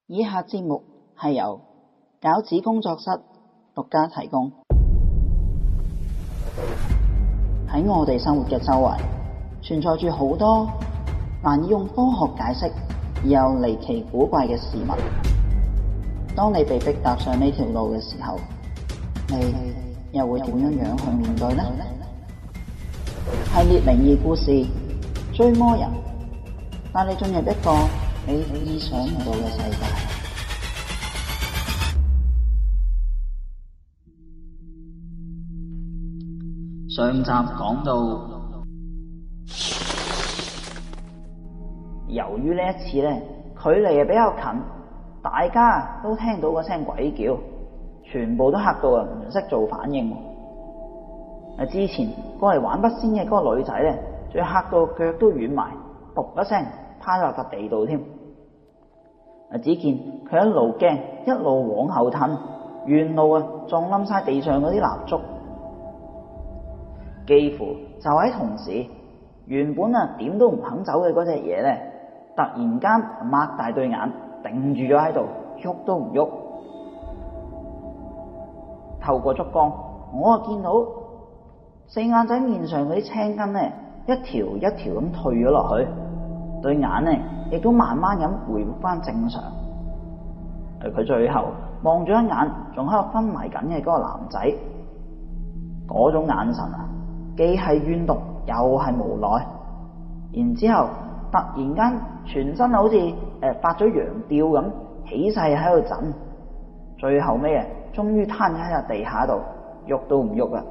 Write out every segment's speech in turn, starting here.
以下節目係由餃子工作室獨家提供。喺我哋生活嘅周圍，存在住好多難以用科學解釋而又離奇古怪嘅事物。當你被迫踏上呢條路嘅時候，你又會點樣去面對呢？系列靈異故事追魔人，帶你進入一個你意想唔到嘅世界。上集講到，由於呢一次咧距離比較近，大家都聽到個聲鬼叫，全部都嚇到唔識做反應。之前過嚟玩筆仙嘅嗰個女仔咧，仲要嚇到腳都軟埋，噗一聲趴咗落笪地度添。只見佢一路驚一路往後褪，沿路撞冧晒地上嗰啲蠟燭。幾乎就喺同時，原本點都唔肯走嘅嗰隻嘢咧，突然間擘大對眼定住咗喺度，喐都唔喐。透過燭光，我見到四眼仔面上嗰啲青筋咧，一條一條咁退咗落去，對眼咧亦都慢慢咁回復翻正常。佢最後望咗一眼仲喺度昏迷緊嘅嗰個男仔，嗰種眼神既係怨毒又係無奈。然之後突然間全身好似發咗羊吊咁起勢喺度震，最後尾終於攤喺笪地下度，喐都唔喐啦。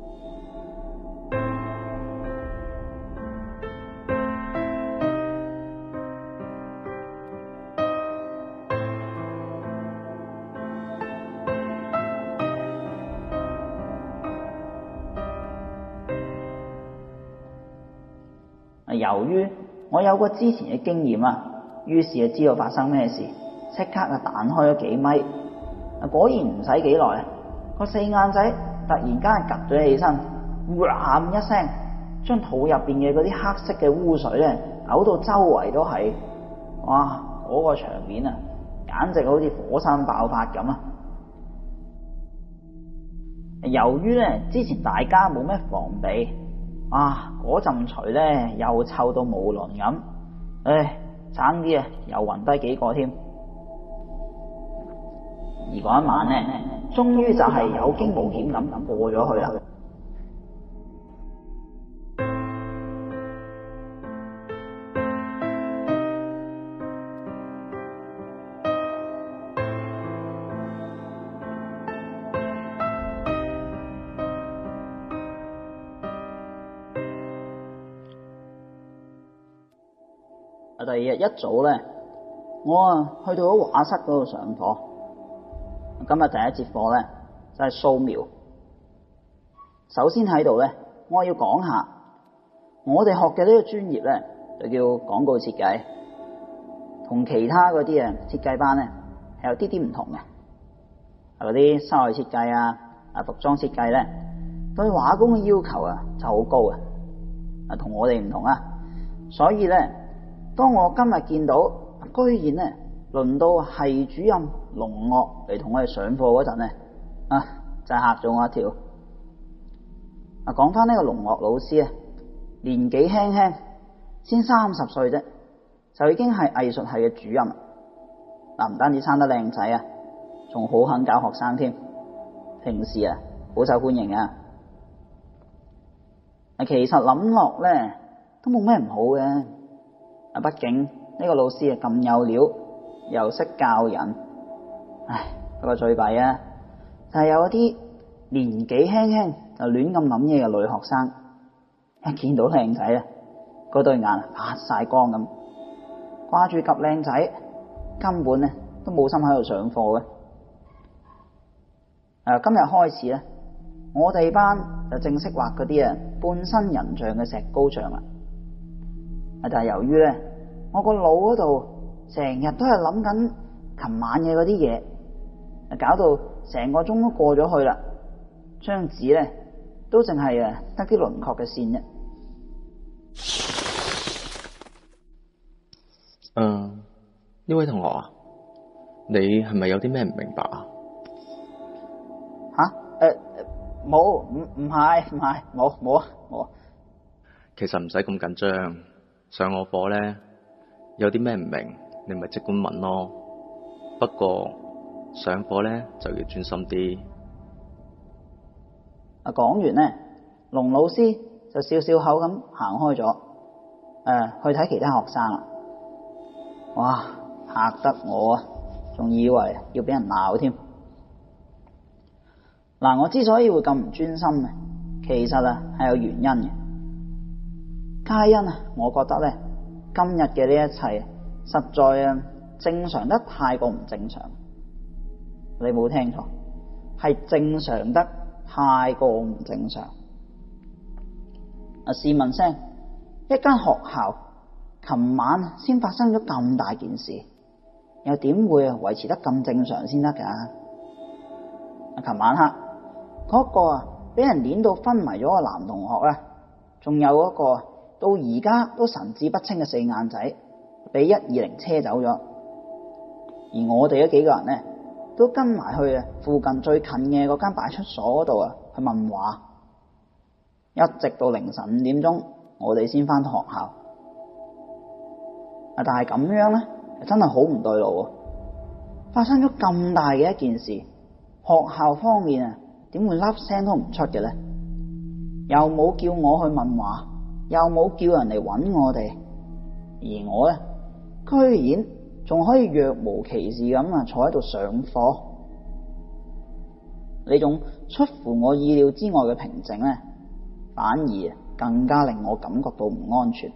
由於我有過之前嘅經驗於是就知道發生咩事，即刻彈開咗幾米。果然唔使幾耐，個四眼仔突然間趌咗起身，嘩一聲，將肚入邊嘅嗰啲黑色嘅污水咧嘔到周圍都係。哇！嗰個場面簡直好似火山爆發咁。由於咧之前大家冇咩防備，嗰陣除咧又臭到無倫咁，差啲又暈低幾個添。而嗰一晚咧，終於就係有驚無險咁過咗去啦。第二日一早咧，我去到咗畫室嗰度上課。今日第一節課咧就係素描。首先喺度咧，我要講下我哋學嘅呢個專業咧就叫廣告設計，同其他嗰啲設計班咧係有啲啲唔同嘅。嗰啲室內設計服裝設計咧對畫工嘅要求就好高同我哋唔同。所以咧，當我今日見到居然咧輪到系主任龍岳嚟同我哋上課嗰陣咧，真係嚇咗我一跳。講翻呢個龍岳老師年紀輕輕，先30歲啫，就已經係藝術系嘅主任。唔單止生得靚仔仲好肯教學生添，平時好受歡迎。其實諗落咧都冇咩唔好嘅。畢竟呢個老師咁有料，又識教人。不過最弊就係有啲年紀輕輕就亂咁諗嘢嘅女學生，一見到靚仔嗰對眼發晒光咁，掛住及靚仔，根本都冇心喺度上課嘅。今日開始咧，我哋班就正式畫嗰啲半身人像嘅石膏像啦。但係由於咧，我個腦嗰度成日都係諗緊琴晚嘅嗰啲嘢，搞到成個鐘都過咗去啦。張紙咧都淨係得啲輪廓嘅線啫。 呢位同學你係咪有啲咩唔明白啊？ 冇，唔係，冇。 其實唔使咁緊張，上我課咧，有啲咩唔明，你咪即管問咯。不過上課咧就要專心啲。 講完咧，龍老師就笑笑口咁行開咗，去睇其他學生啦。哇，嚇得我啊，仲以為要俾人鬧添。嗱，我之所以會咁唔專心咧，其實啊係有原因嘅。皆因啊，我覺得咧今日嘅呢一切實在啊正常得太過唔正常。你冇聽錯，係正常得太過唔正常。試問聲，一間學校琴晚先發生咗咁大件事，又點會維持得咁正常先得㗎？琴晚黑嗰個啊俾人碾到昏迷咗個男同學咧，仲有嗰個到而家都神志不清嘅四眼仔，俾120車走咗。而我哋嗰幾個人咧，都跟埋去啊附近最近嘅嗰間派出所嗰度啊去問話，一直到凌晨5點鐘，我哋先翻到學校。但係咁樣咧，真係好唔對路啊！發生咗咁大嘅一件事，學校方面啊，點會粒聲都唔出嘅咧？又冇叫我去問話，又冇叫人嚟揾我哋，而我咧，居然仲可以若無其事咁啊坐喺度上課。呢種出乎我意料之外嘅平靜咧，反而更加令我感覺到唔安全。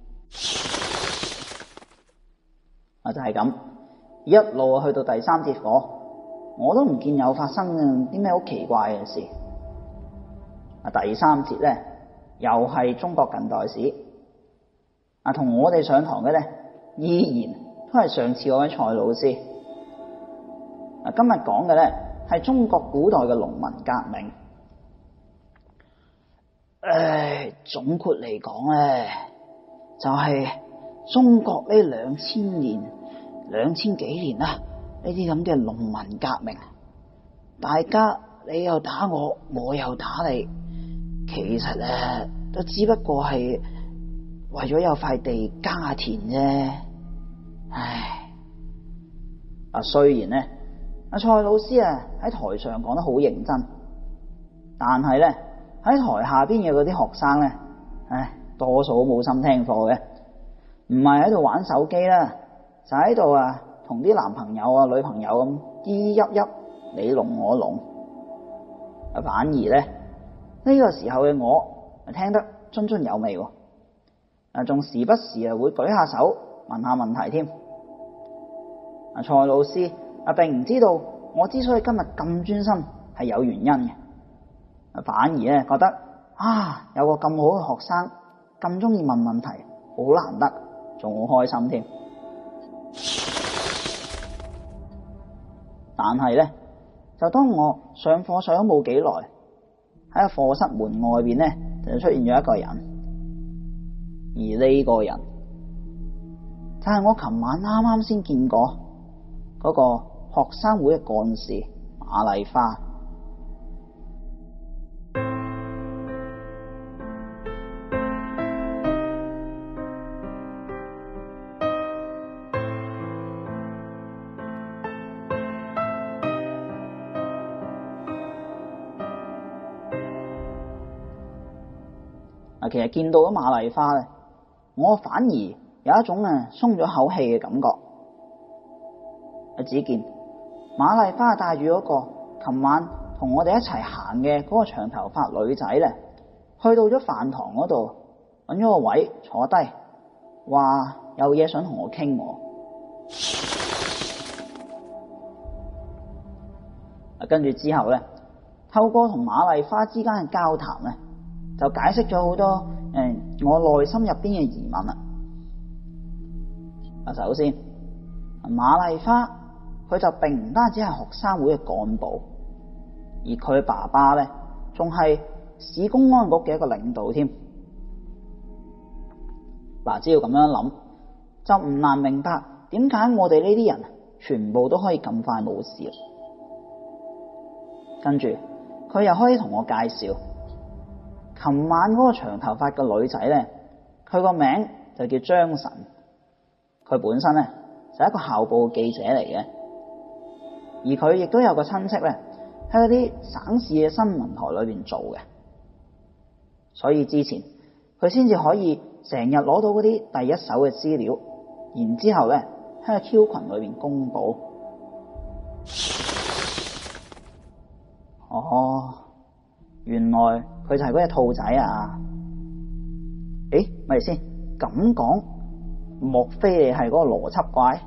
就係咁，一路去到第3節課，我都唔見有發生啲咩好奇怪嘅事。第3節咧，又係中國近代史。同我哋上堂嘅咧，依然都係上次嗰位蔡老師。今日講嘅咧係中國古代嘅農民革命。總括嚟講咧，就係中國呢2000幾年啦，呢啲咁嘅農民革命，大家你又打我，我又打你，其實咧都只不過係為咗有塊地耕下田啫。唉，雖然咧蔡老師啊喺台上講得好認真，但係咧喺台下邊嘅嗰啲學生咧，多數都冇心聽課嘅，唔係喺度玩手機啦，就喺度啊同啲男朋友啊女朋友咁依依噏噏，你儂我儂。反而咧呢個時候嘅我聽得津津有味，仲時不時會舉下手問下問題添。蔡老師並唔知道我之所以今日咁專心係有原因嘅，反而咧覺得有個咁好嘅學生咁中意問問題，好難得，仲好開心添。但係咧，就當我上課上咗冇幾耐，喺個課室門外邊咧就出現咗一個人，而呢個人就係我琴晚啱啱先見過嗰個學生會嘅幹事馬麗花。其實見到咗馬麗花咧，我反而有一種鬆咗口氣嘅感覺。只見馬麗花帶住嗰個琴晚同我哋一齊行嘅嗰個長頭髮女仔咧，去到咗飯堂嗰度揾咗個位坐低，話有嘢想同我傾。跟住之後咧，透過同馬麗花之間嘅交談咧，就解釋咗好多我內心入邊嘅疑問啦。首先，馬麗花佢就並唔單止係學生會嘅幹部，而佢爸爸咧仲係市公安局嘅一個領導添。只要咁樣諗，就唔難明白點解我哋呢啲人全部都可以咁快冇事。跟住佢又可以同我介紹，琴晚嗰個長頭髮嘅女仔咧，佢個名就叫張晨，佢本身咧就係一個校報記者嚟嘅，而佢亦都有個親戚咧喺嗰啲省市嘅新聞台裏邊做嘅，所以之前佢先至可以成日攞到嗰啲第一手嘅資料，然之後咧喺個 Q 群裏邊公佈。哦，原來佢就係嗰隻兔仔啊！誒，咪先咁講，莫非你係嗰個邏輯怪？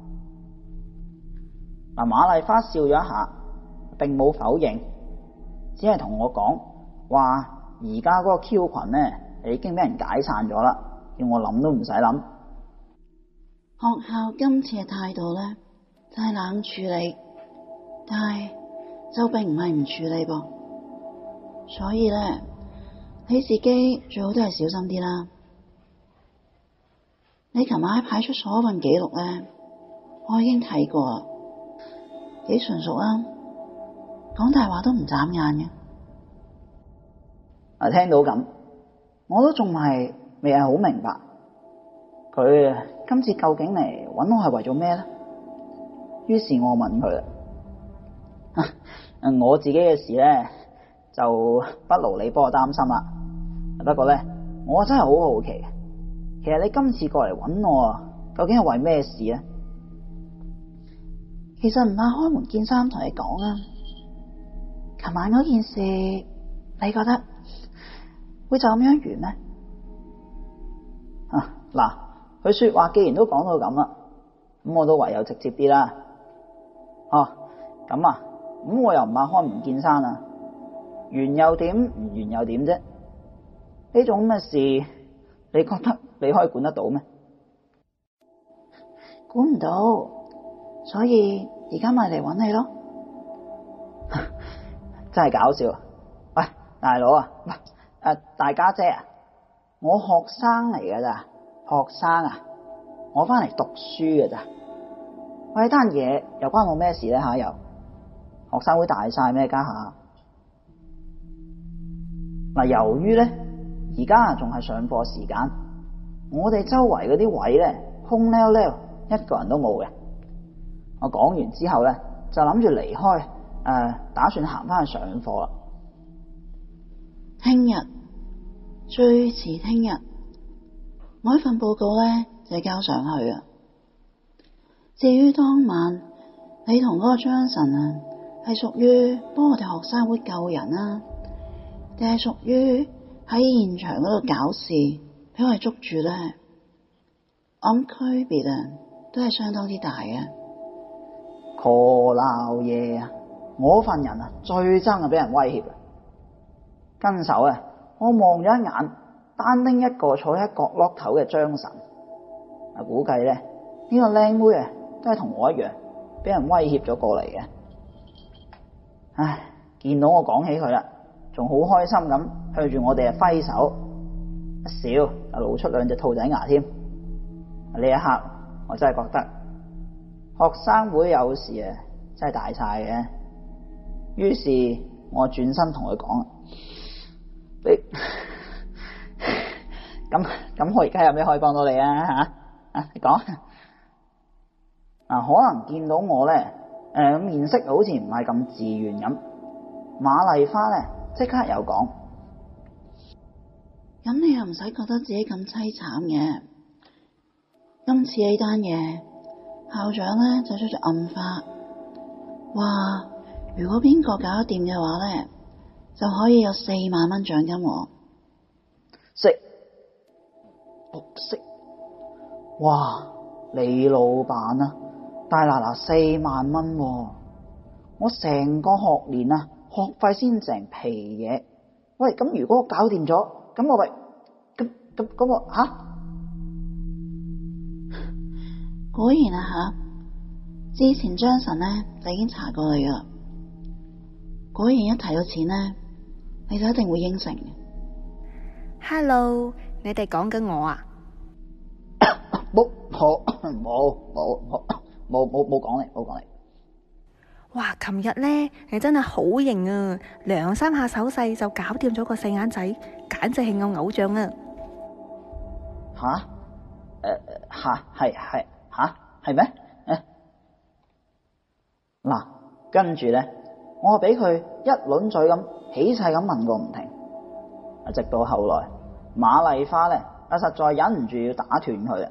嗱，馬麗花笑咗一下，並冇否認，只係同我講話而家嗰個 Q 群咧已經俾人解散咗啦，叫我諗都唔使諗。 學校今次嘅態度咧就係冷處理，但係就並唔係唔處理噃，所以咧你自己最好都係小心啲啦。你琴晚喺派出所份記錄咧，我已經睇過啦，幾純熟啊，講大話都唔眨眼嘅。 聽到咁，我都仲係未係好明白，佢今次究竟嚟搵我係為咗咩咧？於是我問佢啦。我自己嘅事咧就不勞你幫我擔心啦。不過咧，我真係好好奇，其實你今次過嚟搵我啊，究竟係為咩事咧？ 其實唔怕開門見山同你講啊，琴晚嗰件事，你覺得會就咁樣完咩？ 嗱，佢說話既然都講到咁啦，咁我都唯有直接啲啦。咁我又唔怕開門見山啊，完又點，唔完又點啫？呢種咁嘅事，你覺得你可以管得到咩？ 管唔到，所以而家咪嚟搵你咯。 真係搞笑。喂，大佬啊，大家姐啊，我學生嚟㗎咋，學生啊，我翻嚟讀書㗎咋。喂，呢單嘢又關我咩事咧？又學生會大晒咩？家下嗱，由於咧而家仲係上課時間，我哋周圍嗰啲位咧空溜溜，一個人都冇嘅。我講完之後咧，就諗住離開，打算行翻去上課啦。 聽日最遲聽日，我呢份報告咧就交上去啊。至於當晚你同嗰個張晨啊，係屬於幫我哋學生會救人啊，定係屬於喺現場嗰度搞事，俾我哋捉住咧？我諗區別啊，都係相當之大嘅。 call 鬧嘢啊！我份人啊，最憎係俾人威脅啊！跟手啊，我望咗一眼，單丁一個坐喺角落頭嘅張晨，估計咧呢個靚妹啊，都係同我一樣，俾人威脅咗過嚟嘅。唉，見到我講起佢啦，仲好開心咁向住我哋揮手，一笑就露出兩隻兔仔牙添。呢一刻我真係覺得學生會有時啊，真係大晒嘅。於是我轉身同佢講：你咁我而家有咩可以幫到你啊？你講。可能見到我咧，面色好似唔係咁自願咁。馬麗花咧即刻又講： 咁你又唔使覺得自己咁凄慘嘅。今次呢單嘢，校長咧就出咗暗花，話如果邊個搞得掂嘅話咧，就可以有4萬蚊獎金喎。 識，哇！李老闆啊，大嗱4萬蚊喎，我成個學年啊，學費先成皮嘢。喂，咁如果我搞掂咗，咁我咪咁我果然啊之前張晨咧就已經查過你噶啦，果然一提到錢咧，你就一定會應承嘅。 Hello， 你哋講緊我啊？ 冇講你。 哇！琴日呢，你真係好型啊，2、3下手勢就搞掂咗個四眼仔，簡直係我偶像啊！ 係咩？嗱，跟住咧，我俾佢一輪嘴咁起勢咁問個唔停，直到後來馬麗花咧，實在忍唔住要打斷佢啦。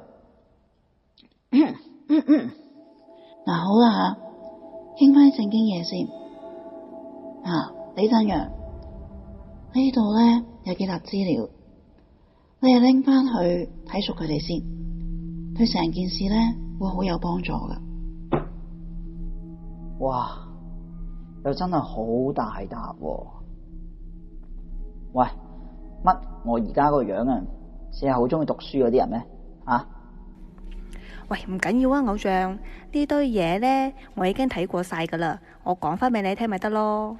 嗱，好啦吓，傾翻正經嘢先。李振陽，呢度咧有幾沓資料，你係拎翻去睇熟佢哋先，對成件事咧會好有幫助噶。 哇，又真係好大沓喎！喂，乜我而家個樣啊，只係好中意讀書嗰啲人咩？ 喂，唔緊要啊，偶像，呢堆嘢呢，我已經睇過晒噶啦，我講翻俾你聽咪得咯。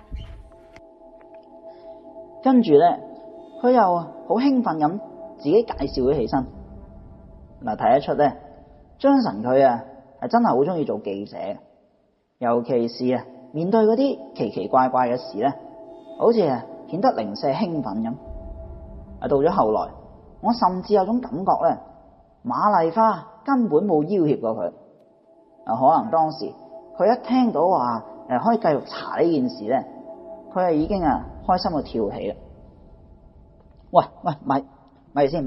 跟住咧，佢又好興奮咁自己介紹咗起身。嗱，睇得出咧，張晨佢係真係好中意做記者，尤其是面對嗰啲奇奇怪怪嘅事咧，好似顯得零舍興奮咁。到咗後來，我甚至有種感覺咧，馬麗花根本冇要挾過佢。可能當時佢一聽到話可以繼續查呢件事咧，佢係已經開心到跳起啦！喂，咪先，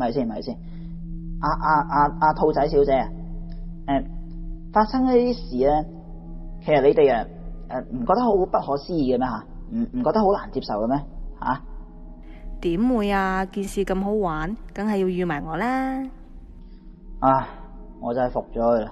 兔仔小姐發生呢啲事咧，其實你哋唔覺得好不可思議嘅咩吓？唔覺得好難接受嘅咩吓？ 點會啊？件事咁好玩，梗係要預埋我啦！ 我真係服咗佢啦。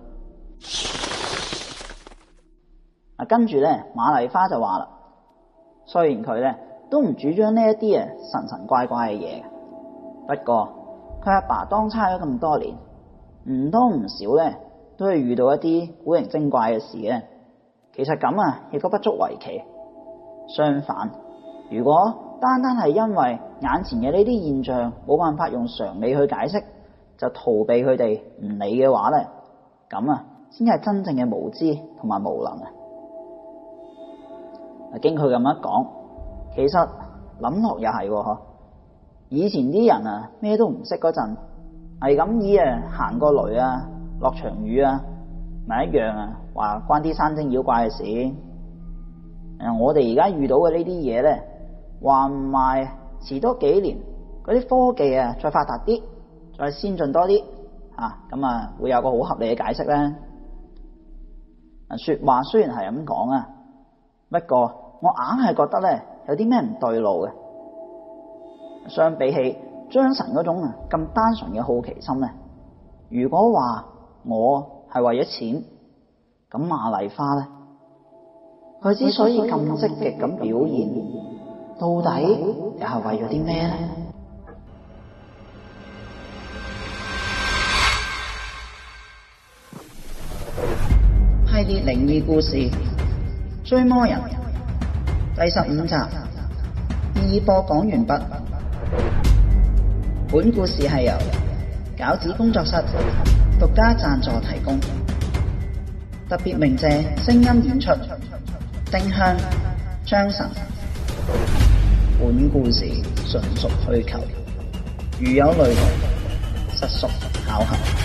跟住咧，馬麗花就話啦，雖然佢咧都唔主張呢一啲神神怪怪嘅嘢，不過佢阿爸當差咗咁多年，唔多唔少咧都係遇到一啲古靈精怪嘅事嘅。其實咁亦都不足為奇。相反，如果單係因為眼前嘅呢啲現象冇辦法用常理去解釋，就逃避佢哋唔理嘅話咧，咁先係真正嘅無知同埋無能。經佢咁一講，其實諗落又係喎，以前啲人咩都唔識嗰陣，係咁以行過雷落場雨咪一樣話關啲山精妖怪嘅事。我哋而家遇到嘅呢啲嘢咧，話唔埋遲多幾年，嗰啲科技再發達啲，再先進多啲咁會有個好合理嘅解釋咧。說話雖然係咁講不過我硬係覺得咧有啲咩唔對路嘅。相比起張晨嗰種咁單純嘅好奇心咧，如果話我係為咗錢，咁馬麗花咧，佢之所以咁積極咁表現，到底又係為咗啲咩咧？系列靈異故事《追魔人》第15集，意播講完畢。本故事係由餃子工作室獨家贊助提供，特別鳴謝聲音演出丁香、張晨。本故事純屬虛構，如有雷同，實屬巧合。